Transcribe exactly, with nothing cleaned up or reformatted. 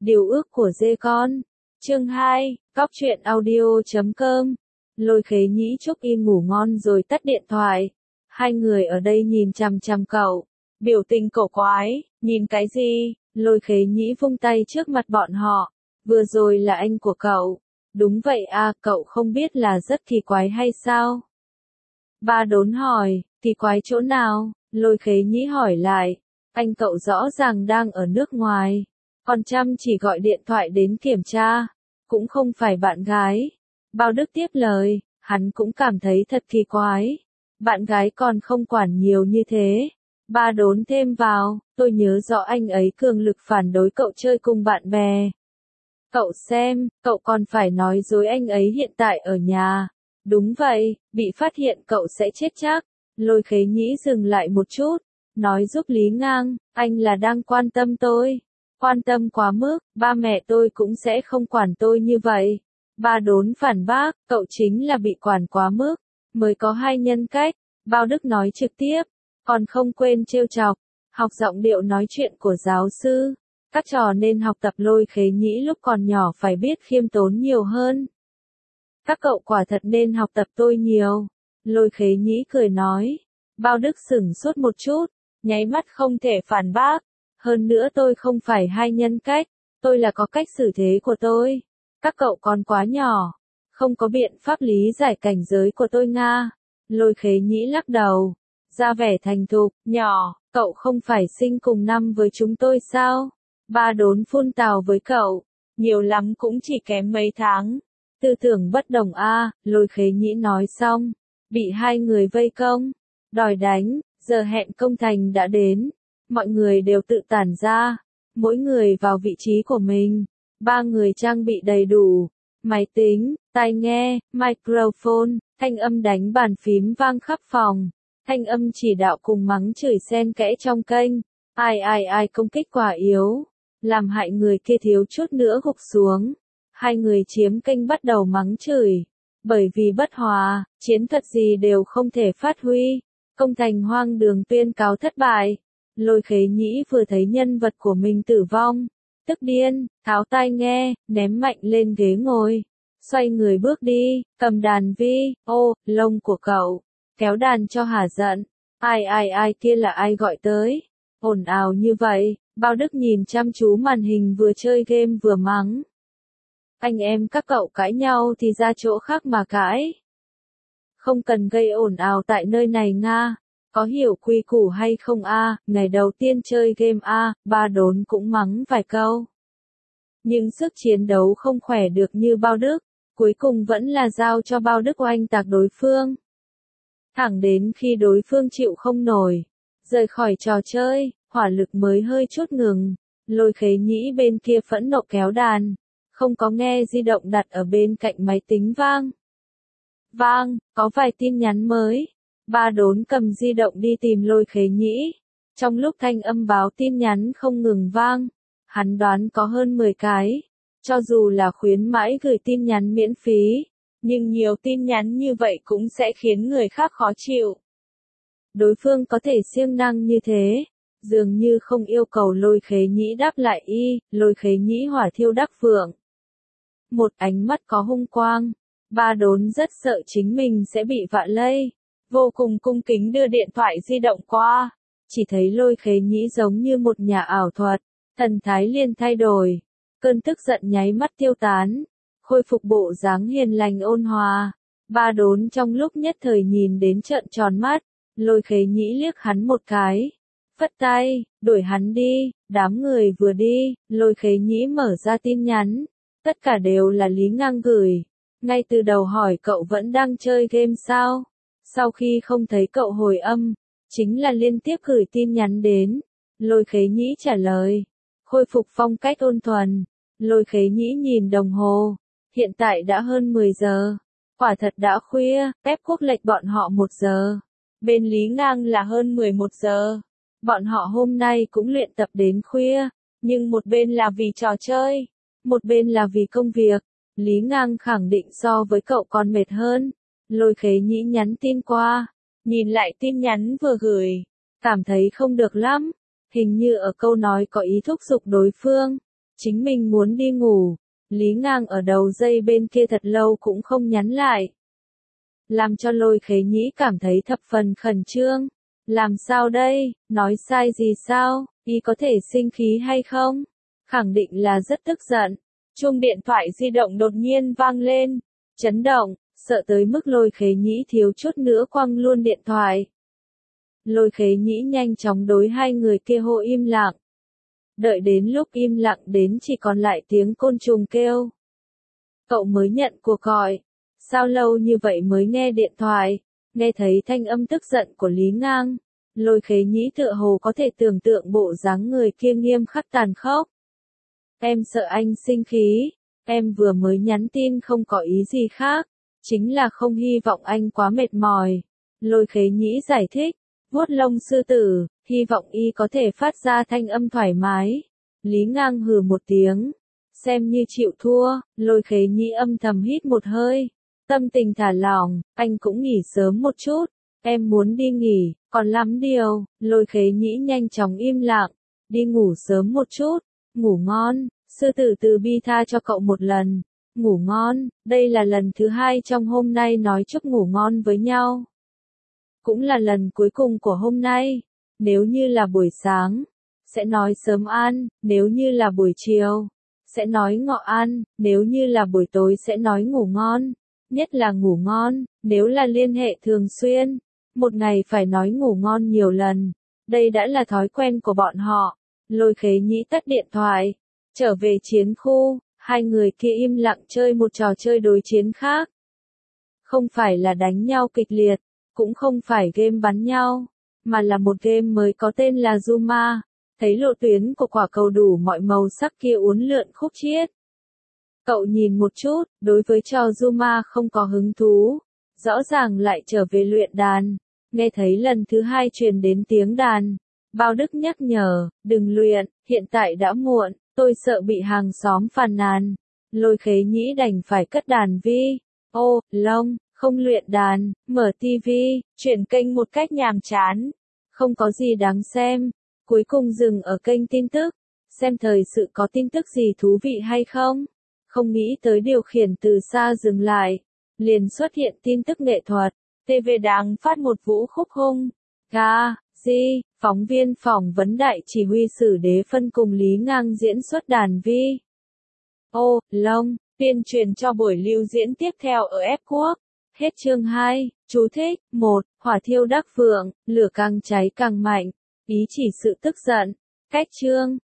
Điều ước của dê con. Chương hai, Cóc truyện audio chấm com. Lôi Khế Nhĩ chúc y ngủ ngon rồi tắt điện thoại. Hai người ở đây nhìn chằm chằm cậu. Biểu tình cổ quái, nhìn cái gì? Lôi Khế Nhĩ vung tay trước mặt bọn họ. Vừa rồi là anh của cậu. Đúng vậy à, cậu không biết là rất kỳ quái hay sao? Ba Đốn hỏi, kỳ quái chỗ nào? Lôi Khế Nhĩ hỏi lại. Anh cậu rõ ràng đang ở nước ngoài. Còn chăm chỉ gọi điện thoại đến kiểm tra. Cũng không phải bạn gái. Bao Đức tiếp lời, hắn cũng cảm thấy thật kỳ quái. Bạn gái còn không quản nhiều như thế. Ba Đốn thêm vào, tôi nhớ rõ anh ấy cường lực phản đối cậu chơi cùng bạn bè. Cậu xem, cậu còn phải nói dối anh ấy hiện tại ở nhà. Đúng vậy, bị phát hiện cậu sẽ chết chắc. Lôi Khế Nhĩ dừng lại một chút, nói giúp Lý Ngang, anh là đang quan tâm tôi. Quan tâm quá mức, ba mẹ tôi cũng sẽ không quản tôi như vậy. Ba Đốn phản bác, cậu chính là bị quản quá mức, mới có hai nhân cách. Bao Đức nói trực tiếp, còn không quên trêu chọc, học giọng điệu nói chuyện của giáo sư. Các trò nên học tập. Lôi Khế Nhĩ lúc còn nhỏ phải biết khiêm tốn nhiều hơn. Các cậu quả thật nên học tập tôi nhiều. Lôi Khế Nhĩ cười nói. Bao Đức sửng sốt một chút, nháy mắt không thể phản bác. Hơn nữa tôi không phải hai nhân cách, tôi là có cách xử thế của tôi. Các cậu còn quá nhỏ, không có biện pháp lý giải cảnh giới của tôi Nga. Lôi Khế Nhĩ lắc đầu, ra vẻ thành thục, nhỏ, cậu không phải sinh cùng năm với chúng tôi sao? Ba Đốn phun tào với cậu, nhiều lắm cũng chỉ kém mấy tháng. Tư tưởng bất đồng a. Lôi Khế Nhĩ nói xong, bị hai người vây công, đòi đánh, giờ hẹn công thành đã đến. Mọi người đều tự tản ra, mỗi người vào vị trí của mình. Ba người trang bị đầy đủ, máy tính, tai nghe, microphone, thanh âm đánh bàn phím vang khắp phòng, thanh âm chỉ đạo cùng mắng chửi xen kẽ trong kênh. Ai ai ai công kích quả yếu, làm hại người kia thiếu chút nữa gục xuống. Hai người chiếm kênh bắt đầu mắng chửi, bởi vì bất hòa, chiến thuật gì đều không thể phát huy. Công thành hoang đường tuyên cáo thất bại. Lôi Khế Nhĩ vừa thấy nhân vật của mình tử vong, tức điên, tháo tai nghe, ném mạnh lên ghế ngồi, xoay người bước đi, cầm đàn vi, ô, lông của cậu, kéo đàn cho hả giận. Ai ai ai kia là ai gọi tới? Ồn ào như vậy. Bao Đức nhìn chăm chú màn hình vừa chơi game vừa mắng. Anh em các cậu cãi nhau thì ra chỗ khác mà cãi. Không cần gây ồn ào tại nơi này Nga. Có hiểu quy củ hay không a? À? Ngày đầu tiên chơi game a, à, Ba Đốn cũng mắng vài câu. Nhưng sức chiến đấu không khỏe được như Bao Đức, cuối cùng vẫn là giao cho Bao Đức oanh tạc đối phương. Thẳng đến khi đối phương chịu không nổi, rời khỏi trò chơi, hỏa lực mới hơi chút ngừng. Lôi Khế Nhĩ bên kia phẫn nộ kéo đàn, không có nghe di động đặt ở bên cạnh máy tính vang. Vang, có vài tin nhắn mới. Ba Đốn cầm di động đi tìm Lôi Khế Nhĩ. Trong lúc thanh âm báo tin nhắn không ngừng vang, hắn đoán có hơn mười cái. Cho dù là khuyến mãi gửi tin nhắn miễn phí, nhưng nhiều tin nhắn như vậy cũng sẽ khiến người khác khó chịu. Đối phương có thể siêng năng như thế, dường như không yêu cầu Lôi Khế Nhĩ đáp lại y. Lôi Khế Nhĩ hỏa thiêu đắc phượng. Một ánh mắt có hung quang. Ba Đốn rất sợ chính mình sẽ bị vạ lây. Vô cùng cung kính đưa điện thoại di động qua. Chỉ thấy Lôi Khế Nhĩ giống như một nhà ảo thuật. Thần thái liền thay đổi. Cơn tức giận nháy mắt tiêu tán. Khôi phục bộ dáng hiền lành ôn hòa. Ba Đốn trong lúc nhất thời nhìn đến trợn tròn mắt. Lôi Khế Nhĩ liếc hắn một cái. Phất tay, đuổi hắn đi. Đám người vừa đi, Lôi Khế Nhĩ mở ra tin nhắn. Tất cả đều là Lý Ngang gửi. Ngay từ đầu hỏi cậu vẫn đang chơi game sao? Sau khi không thấy cậu hồi âm, chính là liên tiếp gửi tin nhắn đến. Lôi Khế Nhĩ trả lời, khôi phục phong cách ôn thuần. Lôi Khế Nhĩ nhìn đồng hồ, hiện tại đã hơn mười giờ. Quả thật đã khuya, ép quốc lệch bọn họ một giờ. Bên Lý Ngang là hơn mười một giờ. Bọn họ hôm nay cũng luyện tập đến khuya, nhưng một bên là vì trò chơi, một bên là vì công việc. Lý Ngang khẳng định so với cậu còn mệt hơn. Lôi Khế Nhĩ nhắn tin qua, nhìn lại tin nhắn vừa gửi, cảm thấy không được lắm, hình như ở câu nói có ý thúc giục đối phương, chính mình muốn đi ngủ. Lý Ngang ở đầu dây bên kia thật lâu cũng không nhắn lại. Làm cho Lôi Khế Nhĩ cảm thấy thập phần khẩn trương. Làm sao đây, nói sai gì sao, y có thể sinh khí hay không? Khẳng định là rất tức giận. Chuông điện thoại di động đột nhiên vang lên, chấn động, sợ tới mức Lôi Khế Nhĩ thiếu chút nữa quăng luôn điện thoại. Lôi Khế Nhĩ nhanh chóng đối hai người kia hô im lặng. Đợi đến lúc im lặng đến chỉ còn lại tiếng côn trùng kêu. Cậu mới nhận cuộc gọi. Sao lâu như vậy mới nghe điện thoại? Nghe thấy thanh âm tức giận của Lý Ngang. Lôi Khế Nhĩ tựa hồ có thể tưởng tượng bộ dáng người kia nghiêm khắc tàn khốc. Em sợ anh sinh khí. Em vừa mới nhắn tin không có ý gì khác. Chính là không hy vọng anh quá mệt mỏi. Lôi Khế Nhĩ giải thích. Vuốt lông sư tử, hy vọng y có thể phát ra thanh âm thoải mái. Lý Ngang hừ một tiếng. Xem như chịu thua, Lôi Khế Nhĩ âm thầm hít một hơi. Tâm tình thả lỏng, anh cũng nghỉ sớm một chút. Em muốn đi nghỉ, còn lắm điều. Lôi Khế Nhĩ nhanh chóng im lặng. Đi ngủ sớm một chút. Ngủ ngon, sư tử từ bi tha cho cậu một lần. Ngủ ngon, đây là lần thứ hai trong hôm nay nói chúc ngủ ngon với nhau. Cũng là lần cuối cùng của hôm nay. Nếu như là buổi sáng, sẽ nói sớm an, nếu như là buổi chiều, sẽ nói ngọ an, nếu như là buổi tối sẽ nói ngủ ngon, nhất là ngủ ngon, nếu là liên hệ thường xuyên, một ngày phải nói ngủ ngon nhiều lần. Đây đã là thói quen của bọn họ. Lôi Khế Nhĩ tắt điện thoại, trở về chiến khu, hai người kia im lặng chơi một trò chơi đối chiến khác. Không phải là đánh nhau kịch liệt, cũng không phải game bắn nhau, mà là một game mới có tên là Zuma. Thấy lộ tuyến của quả cầu đủ mọi màu sắc kia uốn lượn khúc chiết. Cậu nhìn một chút, đối với trò Zuma không có hứng thú, rõ ràng lại trở về luyện đàn. Nghe thấy lần thứ hai truyền đến tiếng đàn. Bao Đức nhắc nhở, đừng luyện, hiện tại đã muộn, tôi sợ bị hàng xóm phàn nàn. Lôi Khế Nhĩ đành phải cất đàn vi. Ô, lông, không luyện đàn, mở tivi, chuyển kênh một cách nhàm chán. Không có gì đáng xem. Cuối cùng dừng ở kênh tin tức. Xem thời sự có tin tức gì thú vị hay không. Không nghĩ tới điều khiển từ xa dừng lại. Liền xuất hiện tin tức nghệ thuật. tê vê đang phát một vũ khúc hung. Ga, di, phóng viên phỏng vấn đại chỉ huy Sử Đế Phân cùng Lý Ngang diễn xuất đàn vi. Ô, lông, tuyên truyền cho buổi lưu diễn tiếp theo ở Ép Quốc. Hết chương hai, chú thích, một, hỏa thiêu đắc phượng, lửa càng cháy càng mạnh, ý chỉ sự tức giận. Cách chương.